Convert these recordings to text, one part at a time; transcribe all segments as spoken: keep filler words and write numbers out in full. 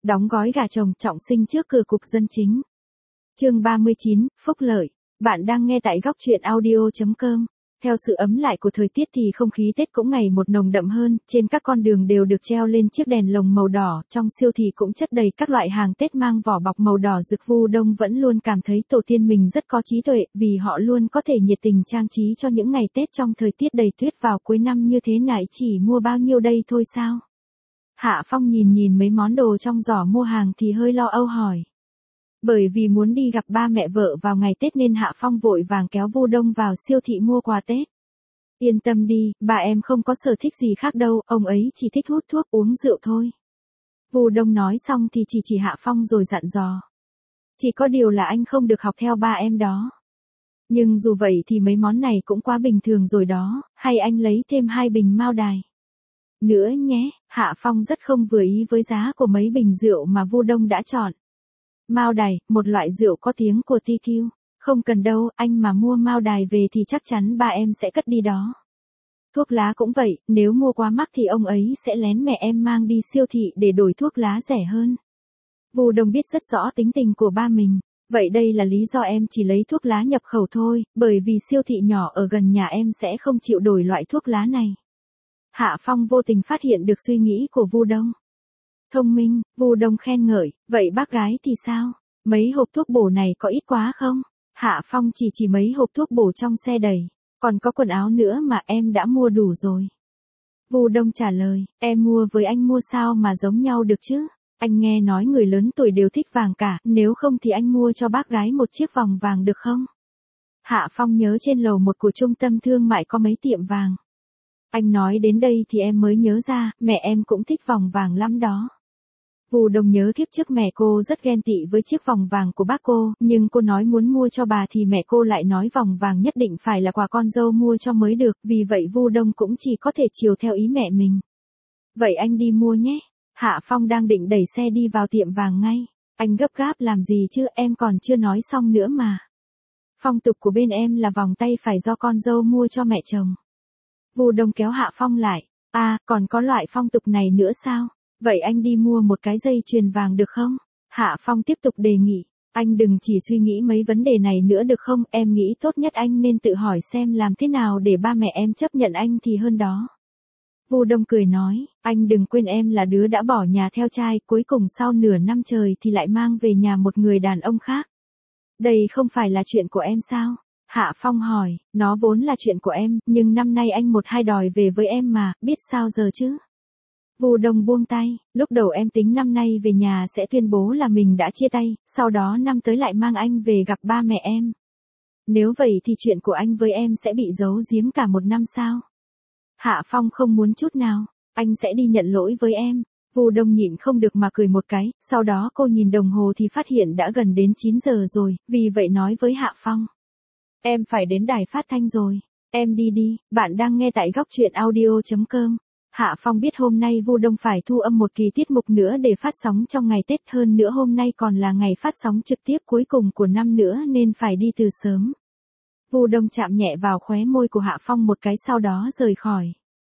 Đóng gói gà chồng trọng sinh trước cửa cục dân chính. Chương ba mươi chín, phúc lợi. Bạn đang nghe tại góc truyện audio chấm com. Theo sự ấm lại của thời tiết thì không khí Tết cũng ngày một nồng đậm hơn, trên các con đường đều được treo lên chiếc đèn lồng màu đỏ, trong siêu thị cũng chất đầy các loại hàng Tết mang vỏ bọc màu đỏ rực. Vu Đông vẫn luôn cảm thấy tổ tiên mình rất có trí tuệ, vì họ luôn có thể nhiệt tình trang trí cho những ngày Tết trong thời tiết đầy tuyết vào cuối năm như thế này. Chỉ mua bao nhiêu đây thôi sao? Hạ Phong nhìn nhìn mấy món đồ trong giỏ mua hàng thì hơi lo âu hỏi. Bởi vì muốn đi gặp ba mẹ vợ vào ngày Tết nên Hạ Phong vội vàng kéo Vu Đông vào siêu thị mua quà Tết. Yên tâm đi, ba em không có sở thích gì khác đâu, ông ấy chỉ thích hút thuốc uống rượu thôi. Vu Đông nói xong thì chỉ chỉ Hạ Phong rồi dặn dò. Chỉ có điều là anh không được học theo ba em đó. Nhưng dù vậy thì mấy món này cũng quá bình thường rồi đó, hay anh lấy thêm hai bình Mao Đài nữa nhé. Hạ Phong rất không vừa ý với giá của mấy bình rượu mà Vu Đông đã chọn. Mao Đài, một loại rượu có tiếng của tê quy. Không cần đâu, anh mà mua Mao Đài về thì chắc chắn ba em sẽ cất đi đó. Thuốc lá cũng vậy, nếu mua quá mắc thì ông ấy sẽ lén mẹ em mang đi siêu thị để đổi thuốc lá rẻ hơn. Vu Đông biết rất rõ tính tình của ba mình. Vậy đây là lý do em chỉ lấy thuốc lá nhập khẩu thôi, bởi vì siêu thị nhỏ ở gần nhà em sẽ không chịu đổi loại thuốc lá này. Hạ Phong vô tình phát hiện được suy nghĩ của Vu Đông. Thông minh, Vu Đông khen ngợi, vậy bác gái thì sao? Mấy hộp thuốc bổ này có ít quá không? Hạ Phong chỉ chỉ mấy hộp thuốc bổ trong xe đầy, còn có quần áo nữa mà em đã mua đủ rồi. Vu Đông trả lời, em mua với anh mua sao mà giống nhau được chứ? Anh nghe nói người lớn tuổi đều thích vàng cả, nếu không thì anh mua cho bác gái một chiếc vòng vàng được không? Hạ Phong nhớ trên lầu một của trung tâm thương mại có mấy tiệm vàng. Anh nói đến đây thì em mới nhớ ra, mẹ em cũng thích vòng vàng lắm đó. Vu Đông nhớ kiếp trước mẹ cô rất ghen tị với chiếc vòng vàng của bác cô, nhưng cô nói muốn mua cho bà thì mẹ cô lại nói vòng vàng nhất định phải là quà con dâu mua cho mới được, vì vậy Vu Đông cũng chỉ có thể chiều theo ý mẹ mình. Vậy anh đi mua nhé. Hạ Phong đang định đẩy xe đi vào tiệm vàng ngay. Anh gấp gáp làm gì chứ, em còn chưa nói xong nữa mà. Phong tục của bên em là vòng tay phải do con dâu mua cho mẹ chồng. Vu Đông kéo Hạ Phong lại. À, còn có loại phong tục này nữa sao? Vậy anh đi mua một cái dây chuyền vàng được không? Hạ Phong tiếp tục đề nghị. Anh đừng chỉ suy nghĩ mấy vấn đề này nữa được không? Em nghĩ tốt nhất anh nên tự hỏi xem làm thế nào để ba mẹ em chấp nhận anh thì hơn đó. Vu Đông cười nói, anh đừng quên em là đứa đã bỏ nhà theo trai, cuối cùng sau nửa năm trời thì lại mang về nhà một người đàn ông khác. Đây không phải là chuyện của em sao? Hạ Phong hỏi, nó vốn là chuyện của em, nhưng năm nay anh một hai đòi về với em mà, biết sao giờ chứ? Vu Đông buông tay, lúc đầu em tính năm nay về nhà sẽ tuyên bố là mình đã chia tay, sau đó năm tới lại mang anh về gặp ba mẹ em. Nếu vậy thì chuyện của anh với em sẽ bị giấu giếm cả một năm sao? Hạ Phong không muốn chút nào, anh sẽ đi nhận lỗi với em. Vu Đông nhịn không được mà cười một cái, sau đó cô nhìn đồng hồ thì phát hiện đã gần đến chín giờ rồi, vì vậy nói với Hạ Phong. Em phải đến đài phát thanh rồi, em đi đi, bạn đang nghe tại góc truyện audio chấm com. Hạ Phong biết hôm nay Vu Đông phải thu âm một kỳ tiết mục nữa để phát sóng trong ngày Tết, hơn nữa hôm nay còn là ngày phát sóng trực tiếp cuối cùng của năm nữa nên phải đi từ sớm. Vu Đông chạm nhẹ vào khóe môi của Hạ Phong một cái sau đó rời khỏi.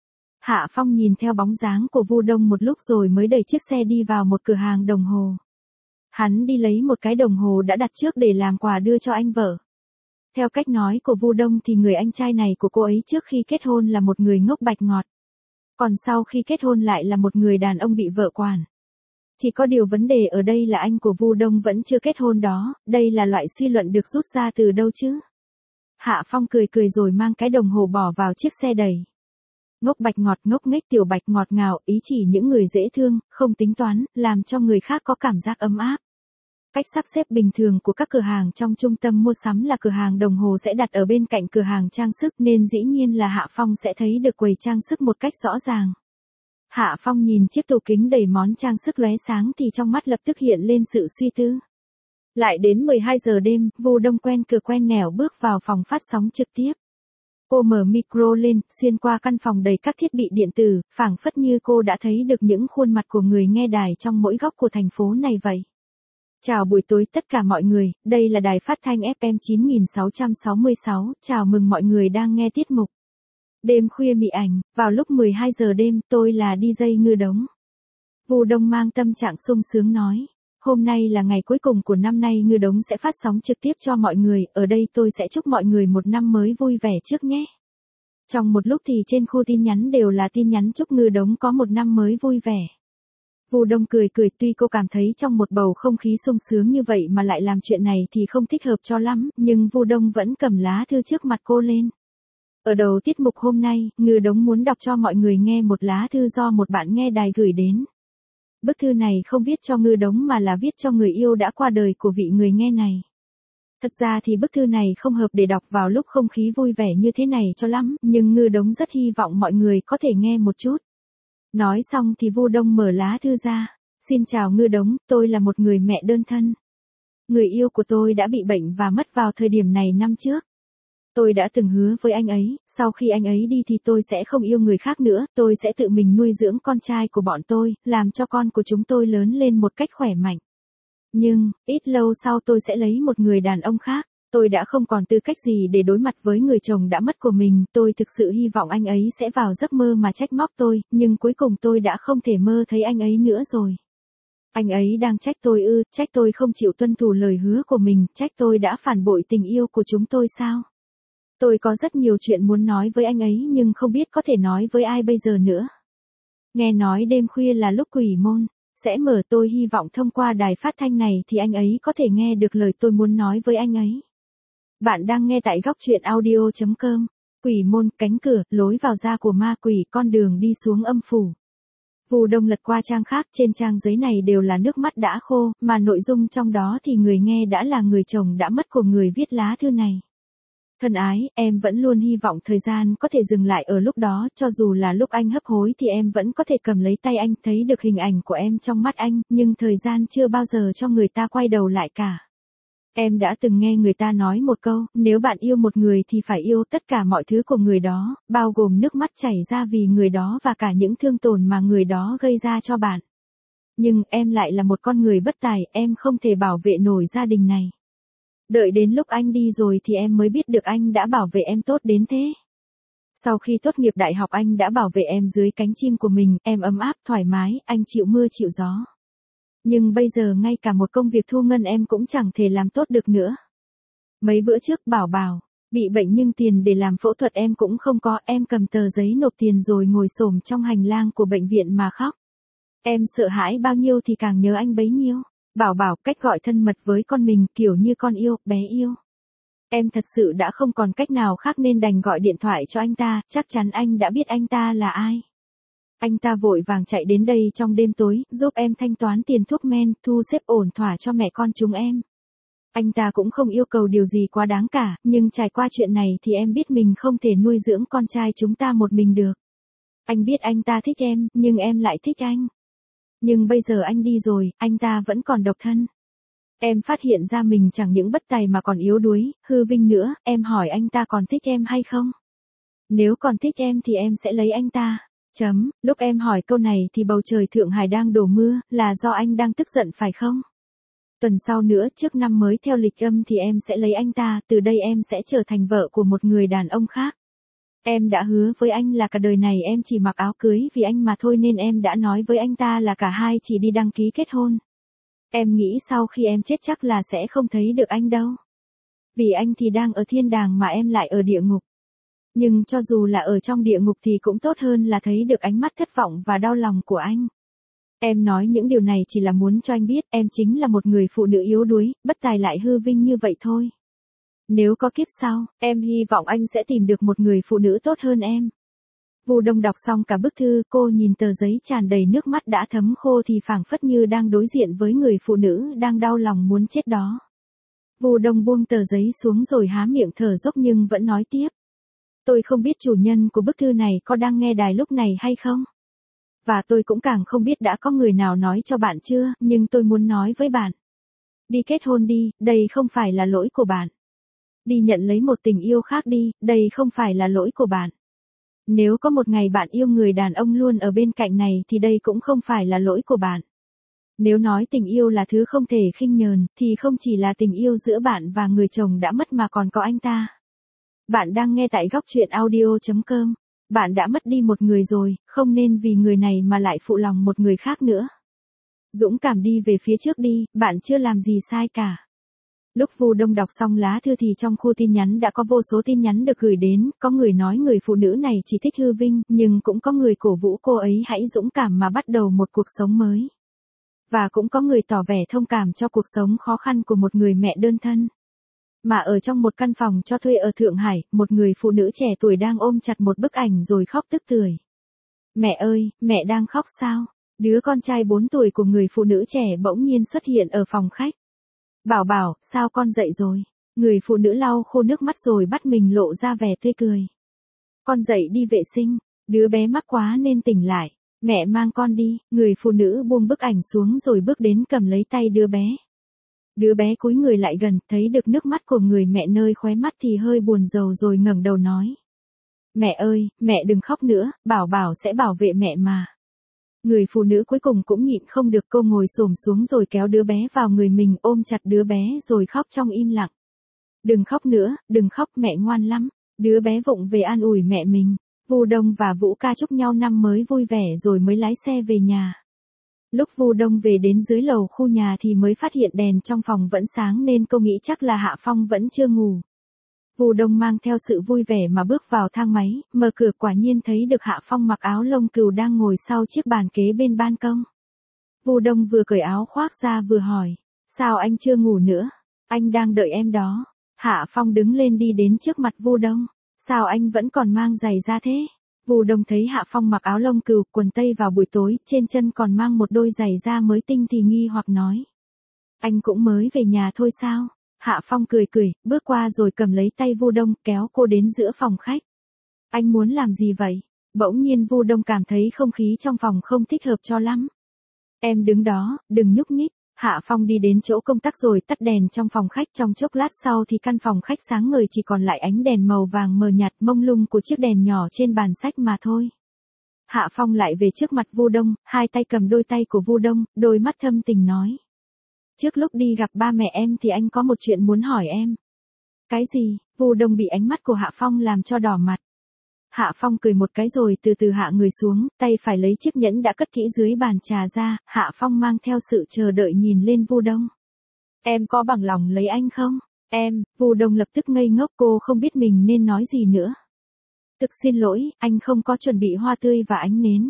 Hạ Phong nhìn theo bóng dáng của Vu Đông một lúc rồi mới đẩy chiếc xe đi vào một cửa hàng đồng hồ. Hắn đi lấy một cái đồng hồ đã đặt trước để làm quà đưa cho anh vợ. Theo cách nói của Vu Đông thì người anh trai này của cô ấy trước khi kết hôn là một người ngốc bạch ngọt. Còn sau khi kết hôn lại là một người đàn ông bị vợ quản. Chỉ có điều vấn đề ở đây là anh của Vu Đông vẫn chưa kết hôn đó, đây là loại suy luận được rút ra từ đâu chứ? Hạ Phong cười cười rồi mang cái đồng hồ bỏ vào chiếc xe đầy. Ngốc bạch ngọt, ngốc nghếch tiểu bạch ngọt ngào, ý chỉ những người dễ thương, không tính toán, làm cho người khác có cảm giác ấm áp. Cách sắp xếp bình thường của các cửa hàng trong trung tâm mua sắm là cửa hàng đồng hồ sẽ đặt ở bên cạnh cửa hàng trang sức nên dĩ nhiên là Hạ Phong sẽ thấy được quầy trang sức một cách rõ ràng. Hạ Phong nhìn chiếc tủ kính đầy món trang sức lóe sáng thì trong mắt lập tức hiện lên sự suy tư. Lại đến mười hai giờ đêm, Vu Đông quen cửa quen nẻo bước vào phòng phát sóng trực tiếp. Cô mở micro lên, xuyên qua căn phòng đầy các thiết bị điện tử, phảng phất như cô đã thấy được những khuôn mặt của người nghe đài trong mỗi góc của thành phố này vậy. Chào buổi tối tất cả mọi người, đây là đài phát thanh ép em chín nghìn sáu trăm sáu mươi sáu, chào mừng mọi người đang nghe tiết mục Đêm khuya mị ảnh, vào lúc mười hai giờ đêm, tôi là đi jay Ngư Đống. Vu Đông mang tâm trạng sung sướng nói. Hôm nay là ngày cuối cùng của năm nay Ngư Đống sẽ phát sóng trực tiếp cho mọi người, ở đây tôi sẽ chúc mọi người một năm mới vui vẻ trước nhé. Trong một lúc thì trên khu tin nhắn đều là tin nhắn chúc Ngư Đống có một năm mới vui vẻ. Vu Đông cười cười, tuy cô cảm thấy trong một bầu không khí sung sướng như vậy mà lại làm chuyện này thì không thích hợp cho lắm, nhưng Vu Đông vẫn cầm lá thư trước mặt cô lên. Ở đầu tiết mục hôm nay, Ngư Đống muốn đọc cho mọi người nghe một lá thư do một bạn nghe đài gửi đến. Bức thư này không viết cho Ngư Đống mà là viết cho người yêu đã qua đời của vị người nghe này. Thật ra thì bức thư này không hợp để đọc vào lúc không khí vui vẻ như thế này cho lắm, nhưng Ngư Đống rất hy vọng mọi người có thể nghe một chút. Nói xong thì Vu Đông mở lá thư ra. Xin chào Ngư Đống, tôi là một người mẹ đơn thân. Người yêu của tôi đã bị bệnh và mất vào thời điểm này năm trước. Tôi đã từng hứa với anh ấy, sau khi anh ấy đi thì tôi sẽ không yêu người khác nữa, tôi sẽ tự mình nuôi dưỡng con trai của bọn tôi, làm cho con của chúng tôi lớn lên một cách khỏe mạnh. Nhưng, ít lâu sau tôi sẽ lấy một người đàn ông khác. Tôi đã không còn tư cách gì để đối mặt với người chồng đã mất của mình, tôi thực sự hy vọng anh ấy sẽ vào giấc mơ mà trách móc tôi, nhưng cuối cùng tôi đã không thể mơ thấy anh ấy nữa rồi. Anh ấy đang trách tôi ư, trách tôi không chịu tuân thủ lời hứa của mình, trách tôi đã phản bội tình yêu của chúng tôi sao? Tôi có rất nhiều chuyện muốn nói với anh ấy nhưng không biết có thể nói với ai bây giờ nữa. Nghe nói đêm khuya là lúc quỷ môn sẽ mở, tôi hy vọng thông qua đài phát thanh này thì anh ấy có thể nghe được lời tôi muốn nói với anh ấy. Bạn đang nghe tại góc truyện audio chấm com. Quỷ môn, cánh cửa, lối vào ra của ma quỷ, con đường đi xuống âm phủ. Vu Đông lật qua trang khác, trên trang giấy này đều là nước mắt đã khô, mà nội dung trong đó thì người nghe đã là người chồng đã mất của người viết lá thư này. Thân ái, em vẫn luôn hy vọng thời gian có thể dừng lại ở lúc đó, cho dù là lúc anh hấp hối thì em vẫn có thể cầm lấy tay anh, thấy được hình ảnh của em trong mắt anh, nhưng thời gian chưa bao giờ cho người ta quay đầu lại cả. Em đã từng nghe người ta nói một câu, nếu bạn yêu một người thì phải yêu tất cả mọi thứ của người đó, bao gồm nước mắt chảy ra vì người đó và cả những thương tổn mà người đó gây ra cho bạn. Nhưng em lại là một con người bất tài, em không thể bảo vệ nổi gia đình này. Đợi đến lúc anh đi rồi thì em mới biết được anh đã bảo vệ em tốt đến thế. Sau khi tốt nghiệp đại học anh đã bảo vệ em dưới cánh chim của mình, em ấm áp, thoải mái, anh chịu mưa chịu gió. Nhưng bây giờ ngay cả một công việc thu ngân em cũng chẳng thể làm tốt được nữa. Mấy bữa trước Bảo Bảo bị bệnh nhưng tiền để làm phẫu thuật em cũng không có, em cầm tờ giấy nộp tiền rồi ngồi xổm trong hành lang của bệnh viện mà khóc. Em sợ hãi bao nhiêu thì càng nhớ anh bấy nhiêu. Bảo Bảo, cách gọi thân mật với con mình kiểu như con yêu, bé yêu. Em thật sự đã không còn cách nào khác nên đành gọi điện thoại cho anh ta, chắc chắn anh đã biết anh ta là ai. Anh ta vội vàng chạy đến đây trong đêm tối, giúp em thanh toán tiền thuốc men, thu xếp ổn thỏa cho mẹ con chúng em. Anh ta cũng không yêu cầu điều gì quá đáng cả, nhưng trải qua chuyện này thì em biết mình không thể nuôi dưỡng con trai chúng ta một mình được. Anh biết anh ta thích em, nhưng em lại thích anh. Nhưng bây giờ anh đi rồi, anh ta vẫn còn độc thân. Em phát hiện ra mình chẳng những bất tài mà còn yếu đuối, hư vinh nữa, em hỏi anh ta còn thích em hay không? Nếu còn thích em thì em sẽ lấy anh ta. Chấm, lúc em hỏi câu này thì bầu trời Thượng Hải đang đổ mưa, là do anh đang tức giận phải không? Tuần sau nữa, trước năm mới theo lịch âm thì em sẽ lấy anh ta, từ đây em sẽ trở thành vợ của một người đàn ông khác. Em đã hứa với anh là cả đời này em chỉ mặc áo cưới vì anh mà thôi nên em đã nói với anh ta là cả hai chỉ đi đăng ký kết hôn. Em nghĩ sau khi em chết chắc là sẽ không thấy được anh đâu. Vì anh thì đang ở thiên đàng mà em lại ở địa ngục. Nhưng cho dù là ở trong địa ngục thì cũng tốt hơn là thấy được ánh mắt thất vọng và đau lòng của anh. Em nói những điều này chỉ là muốn cho anh biết em chính là một người phụ nữ yếu đuối, bất tài lại hư vinh như vậy thôi. Nếu có kiếp sau, em hy vọng anh sẽ tìm được một người phụ nữ tốt hơn em. Vu Đông đọc xong cả bức thư, cô nhìn tờ giấy tràn đầy nước mắt đã thấm khô thì phảng phất như đang đối diện với người phụ nữ đang đau lòng muốn chết đó. Vu Đông buông tờ giấy xuống rồi há miệng thở dốc nhưng vẫn nói tiếp. Tôi không biết chủ nhân của bức thư này có đang nghe đài lúc này hay không. Và tôi cũng càng không biết đã có người nào nói cho bạn chưa, nhưng tôi muốn nói với bạn. Đi kết hôn đi, đây không phải là lỗi của bạn. Đi nhận lấy một tình yêu khác đi, đây không phải là lỗi của bạn. Nếu có một ngày bạn yêu người đàn ông luôn ở bên cạnh này thì đây cũng không phải là lỗi của bạn. Nếu nói tình yêu là thứ không thể khinh nhờn, thì không chỉ là tình yêu giữa bạn và người chồng đã mất mà còn có anh ta. Bạn đang nghe tại góc truyện audio chấm com. Bạn đã mất đi một người rồi, không nên vì người này mà lại phụ lòng một người khác nữa. Dũng cảm đi về phía trước đi, bạn chưa làm gì sai cả. Lúc Vu Đông đọc xong lá thư thì trong khu tin nhắn đã có vô số tin nhắn được gửi đến, có người nói người phụ nữ này chỉ thích hư vinh, nhưng cũng có người cổ vũ cô ấy hãy dũng cảm mà bắt đầu một cuộc sống mới. Và cũng có người tỏ vẻ thông cảm cho cuộc sống khó khăn của một người mẹ đơn thân. Mà ở trong một căn phòng cho thuê ở Thượng Hải, một người phụ nữ trẻ tuổi đang ôm chặt một bức ảnh rồi khóc tức tưởi. Mẹ ơi, mẹ đang khóc sao? Đứa con trai bốn tuổi của người phụ nữ trẻ bỗng nhiên xuất hiện ở phòng khách. Bảo bảo, sao con dậy rồi? Người phụ nữ lau khô nước mắt rồi bắt mình lộ ra vẻ tươi cười. Con dậy đi vệ sinh, đứa bé mắc quá nên tỉnh lại. Mẹ mang con đi, người phụ nữ buông bức ảnh xuống rồi bước đến cầm lấy tay đứa bé. Đứa bé cúi người lại gần, thấy được nước mắt của người mẹ nơi khóe mắt thì hơi buồn rầu rồi ngẩng đầu nói. Mẹ ơi, mẹ đừng khóc nữa, bảo bảo sẽ bảo vệ mẹ mà. Người phụ nữ cuối cùng cũng nhịn không được, cô ngồi xổm xuống rồi kéo đứa bé vào người mình, ôm chặt đứa bé rồi khóc trong im lặng. Đừng khóc nữa, đừng khóc, mẹ ngoan lắm. Đứa bé vụng về an ủi mẹ mình. Vu Đông và Vũ Ca chúc nhau năm mới vui vẻ rồi mới lái xe về nhà. Lúc Vu Đông về đến dưới lầu khu nhà thì mới phát hiện đèn trong phòng vẫn sáng nên cô nghĩ chắc là Hạ Phong vẫn chưa ngủ. Vu Đông mang theo sự vui vẻ mà bước vào thang máy, mở cửa quả nhiên thấy được Hạ Phong mặc áo lông cừu đang ngồi sau chiếc bàn kế bên ban công. Vu Đông vừa cởi áo khoác ra vừa hỏi, sao anh chưa ngủ nữa? Anh đang đợi em đó. Hạ Phong đứng lên đi đến trước mặt Vu Đông, sao anh vẫn còn mang giày ra thế? Vu Đông thấy Hạ Phong mặc áo lông cừu, quần tây vào buổi tối, trên chân còn mang một đôi giày da mới tinh thì nghi hoặc nói. Anh cũng mới về nhà thôi sao? Hạ Phong cười cười, bước qua rồi cầm lấy tay Vu Đông, kéo cô đến giữa phòng khách. Anh muốn làm gì vậy? Bỗng nhiên Vu Đông cảm thấy không khí trong phòng không thích hợp cho lắm. Em đứng đó, đừng nhúc nhích. Hạ Phong đi đến chỗ công tắc rồi tắt đèn trong phòng khách, trong chốc lát sau thì căn phòng khách sáng ngời chỉ còn lại ánh đèn màu vàng mờ nhạt mông lung của chiếc đèn nhỏ trên bàn sách mà thôi. Hạ Phong lại về trước mặt Vu Đông, hai tay cầm đôi tay của Vu Đông, đôi mắt thâm tình nói. Trước lúc đi gặp ba mẹ em thì anh có một chuyện muốn hỏi em. Cái gì? Vu Đông bị ánh mắt của Hạ Phong làm cho đỏ mặt. Hạ Phong cười một cái rồi từ từ hạ người xuống, tay phải lấy chiếc nhẫn đã cất kỹ dưới bàn trà ra, Hạ Phong mang theo sự chờ đợi nhìn lên Vu Đông. Em có bằng lòng lấy anh không? Em, Vu Đông lập tức ngây ngốc, cô không biết mình nên nói gì nữa. Thực xin lỗi, anh không có chuẩn bị hoa tươi và ánh nến.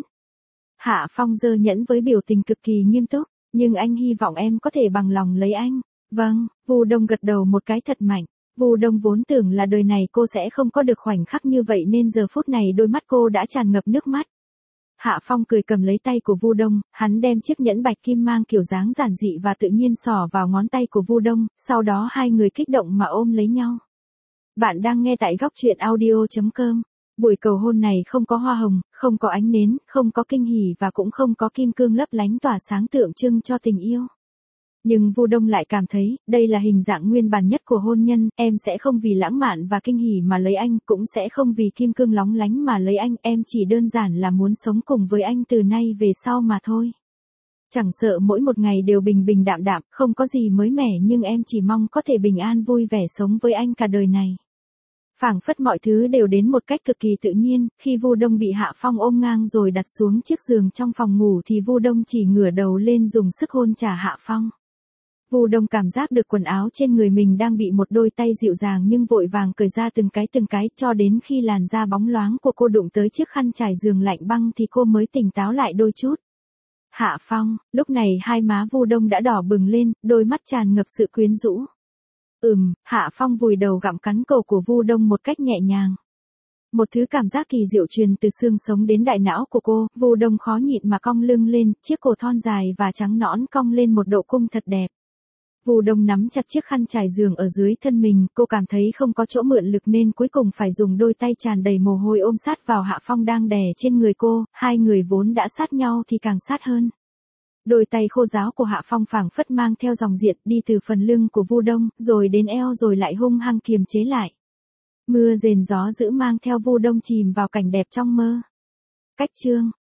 Hạ Phong giơ nhẫn với biểu tình cực kỳ nghiêm túc, nhưng anh hy vọng em có thể bằng lòng lấy anh. Vâng, Vu Đông gật đầu một cái thật mạnh. Vu Đông vốn tưởng là đời này cô sẽ không có được khoảnh khắc như vậy nên giờ phút này đôi mắt cô đã tràn ngập nước mắt. Hạ Phong cười cầm lấy tay của Vu Đông, hắn đem chiếc nhẫn bạch kim mang kiểu dáng giản dị và tự nhiên xỏ vào ngón tay của Vu Đông, sau đó hai người kích động mà ôm lấy nhau. Bạn đang nghe tại góc truyện audio chấm com. Buổi cầu hôn này không có hoa hồng, không có ánh nến, không có kinh hỉ và cũng không có kim cương lấp lánh tỏa sáng tượng trưng cho tình yêu. Nhưng Vu Đông lại cảm thấy, đây là hình dạng nguyên bản nhất của hôn nhân, em sẽ không vì lãng mạn và kinh hỉ mà lấy anh, cũng sẽ không vì kim cương lóng lánh mà lấy anh, em chỉ đơn giản là muốn sống cùng với anh từ nay về sau mà thôi. Chẳng sợ mỗi một ngày đều bình bình đạm đạm, không có gì mới mẻ nhưng em chỉ mong có thể bình an vui vẻ sống với anh cả đời này. Phảng phất mọi thứ đều đến một cách cực kỳ tự nhiên, khi Vu Đông bị Hạ Phong ôm ngang rồi đặt xuống chiếc giường trong phòng ngủ thì Vu Đông chỉ ngửa đầu lên dùng sức hôn trả Hạ Phong. Vu Đông cảm giác được quần áo trên người mình đang bị một đôi tay dịu dàng nhưng vội vàng cởi ra từng cái từng cái cho đến khi làn da bóng loáng của cô đụng tới chiếc khăn trải giường lạnh băng thì cô mới tỉnh táo lại đôi chút. Hạ Phong, lúc này hai má Vu Đông đã đỏ bừng lên, đôi mắt tràn ngập sự quyến rũ. Ừm, Hạ Phong vùi đầu gặm cắn cổ của Vu Đông một cách nhẹ nhàng. Một thứ cảm giác kỳ diệu truyền từ xương sống đến đại não của cô, Vu Đông khó nhịn mà cong lưng lên, chiếc cổ thon dài và trắng nõn cong lên một độ cung thật đẹp. Vu Đông nắm chặt chiếc khăn trải giường ở dưới thân mình, cô cảm thấy không có chỗ mượn lực nên cuối cùng phải dùng đôi tay tràn đầy mồ hôi ôm sát vào Hạ Phong đang đè trên người cô, hai người vốn đã sát nhau thì càng sát hơn. Đôi tay khô ráo của Hạ Phong phảng phất mang theo dòng điện đi từ phần lưng của Vu Đông, rồi đến eo rồi lại hung hăng kiềm chế lại. Mưa rền gió dữ mang theo Vu Đông chìm vào cảnh đẹp trong mơ. Cách chương